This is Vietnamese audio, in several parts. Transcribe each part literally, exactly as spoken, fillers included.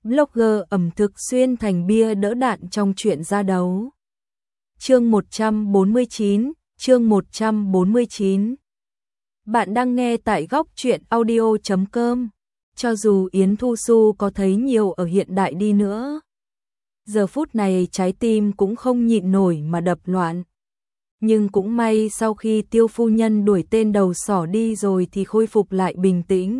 blogger ẩm thực xuyên thành bia đỡ đạn trong chuyện ra đấu. Chương một trăm bốn mươi chín, chương một trăm bốn mươi chín. Bạn đang nghe tại góc truyện audio chấm com. Cho dù Yến Thu Xu có thấy nhiều ở hiện đại đi nữa, giờ phút này trái tim cũng không nhịn nổi mà đập loạn. Nhưng cũng may sau khi Tiêu phu nhân đuổi tên đầu sỏ đi rồi thì khôi phục lại bình tĩnh.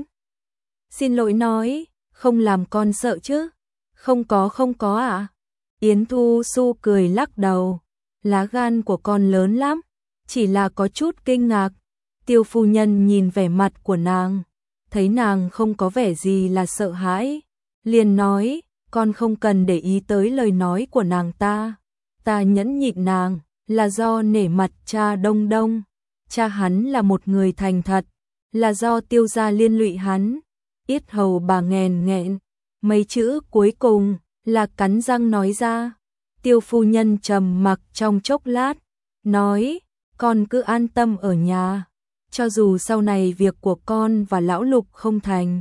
Xin lỗi nói, không làm con sợ chứ? Không có không có ạ. À? Yến Thu Xu cười lắc đầu. Lá gan của con lớn lắm, chỉ là có chút kinh ngạc. Tiêu phu nhân nhìn vẻ mặt của nàng, thấy nàng không có vẻ gì là sợ hãi, liền nói, con không cần để ý tới lời nói của nàng ta. Ta nhẫn nhịn nàng, là do nể mặt cha Đông Đông. Cha hắn là một người thành thật, là do Tiêu gia liên lụy hắn. Yết hầu bà nghèn nghẹn, mấy chữ cuối cùng là cắn răng nói ra. Tiêu phu nhân trầm mặc trong chốc lát, nói, con cứ an tâm ở nhà, cho dù sau này việc của con và lão Lục không thành,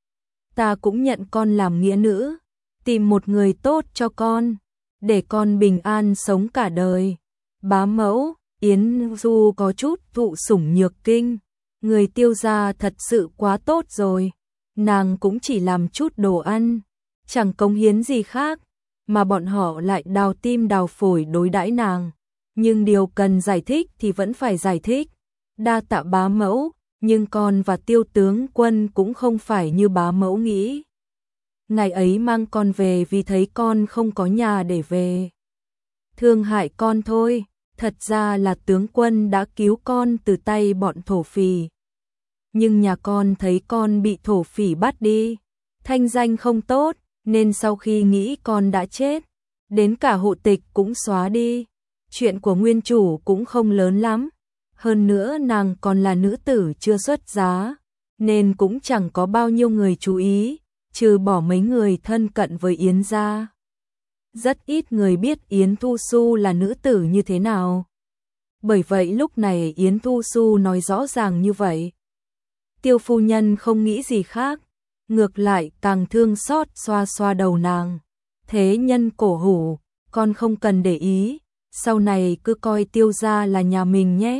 ta cũng nhận con làm nghĩa nữ, tìm một người tốt cho con, để con bình an sống cả đời. Bá mẫu, Yến Du có chút thụ sủng nhược kinh, người Tiêu gia thật sự quá tốt rồi, nàng cũng chỉ làm chút đồ ăn, chẳng cống hiến gì khác, mà bọn họ lại đào tim đào phổi đối đãi nàng, nhưng điều cần giải thích thì vẫn phải giải thích. Đa tạ bá mẫu, nhưng con và Tiêu tướng quân cũng không phải như bá mẫu nghĩ. Ngày ấy mang con về vì thấy con không có nhà để về, thương hại con thôi, thật ra là tướng quân đã cứu con từ tay bọn thổ phỉ. Nhưng nhà con thấy con bị thổ phỉ bắt đi, thanh danh không tốt, nên sau khi nghĩ con đã chết, đến cả hộ tịch cũng xóa đi. Chuyện của nguyên chủ cũng không lớn lắm, hơn nữa nàng còn là nữ tử chưa xuất giá, nên cũng chẳng có bao nhiêu người chú ý, trừ bỏ mấy người thân cận với Yến gia. Rất ít người biết Yến Thu Xu là nữ tử như thế nào. Bởi vậy lúc này Yến Thu Xu nói rõ ràng như vậy, Tiêu phu nhân không nghĩ gì khác, ngược lại càng thương xót xoa xoa đầu nàng. Thế nhân cổ hủ, con không cần để ý, sau này cứ coi Tiêu gia là nhà mình nhé.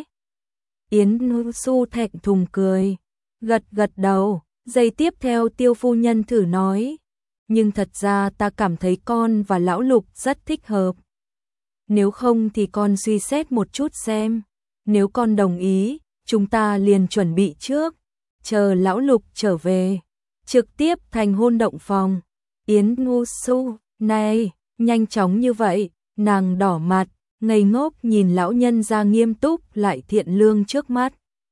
Yến Thu Xu thẹn thùng cười, gật gật đầu, giây tiếp theo Tiêu phu nhân thử nói, nhưng thật ra ta cảm thấy con và lão Lục rất thích hợp. Nếu không thì con suy xét một chút xem, nếu con đồng ý, chúng ta liền chuẩn bị trước, chờ lão Lục trở về, trực tiếp thành hôn động phòng. Yến Thu Xu, này, nhanh chóng như vậy, nàng đỏ mặt, ngây ngốc nhìn lão nhân gia nghiêm túc lại thiện lương trước mắt.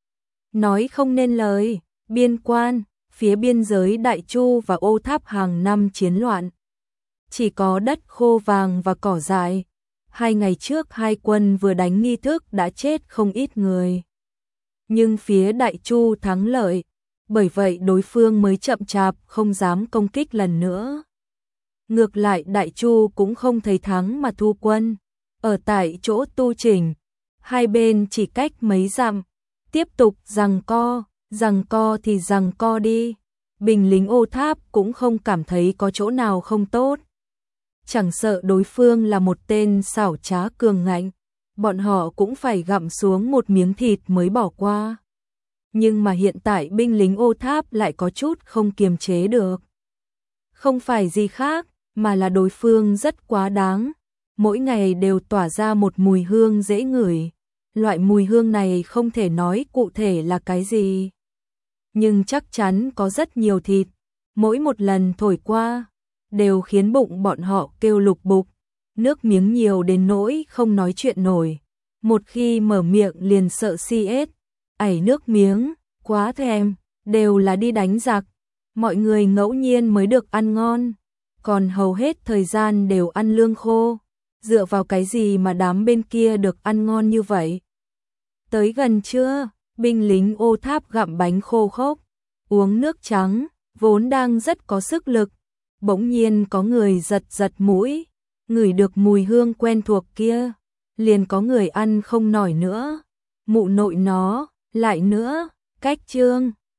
Nói không nên lời, biên quan, phía biên giới Đại Chu và Ô Tháp hàng năm chiến loạn. Chỉ có đất khô vàng và cỏ dại. Hai ngày trước hai quân vừa đánh nghi thức đã chết không ít người. Nhưng phía Đại Chu thắng lợi, bởi vậy đối phương mới chậm chạp không dám công kích lần nữa. Ngược lại Đại Chu cũng không thấy thắng mà thu quân, ở tại chỗ tu chỉnh, hai bên chỉ cách mấy dặm, tiếp tục giằng co, giằng co thì giằng co đi. Binh lính Ô Tháp cũng không cảm thấy có chỗ nào không tốt. Chẳng sợ đối phương là một tên xảo trá cường ngạnh, bọn họ cũng phải gặm xuống một miếng thịt mới bỏ qua. Nhưng mà hiện tại binh lính Ô Tháp lại có chút không kiềm chế được. Không phải gì khác, mà là đối phương rất quá đáng. Mỗi ngày đều tỏa ra một mùi hương dễ ngửi. Loại mùi hương này không thể nói cụ thể là cái gì, nhưng chắc chắn có rất nhiều thịt. Mỗi một lần thổi qua, đều khiến bụng bọn họ kêu lục bục, nước miếng nhiều đến nỗi không nói chuyện nổi. Một khi mở miệng liền sợ si ết, ảy nước miếng, quá thèm, đều là đi đánh giặc. Mọi người ngẫu nhiên mới được ăn ngon, còn hầu hết thời gian đều ăn lương khô. Dựa vào cái gì mà đám bên kia được ăn ngon như vậy? Tới gần trưa, binh lính Ô Tháp gặm bánh khô khốc, uống nước trắng, vốn đang rất có sức lực. Bỗng nhiên có người giật giật mũi, ngửi được mùi hương quen thuộc kia, liền có người ăn không nổi nữa. Mụ nội nó, lại nữa, cách trương.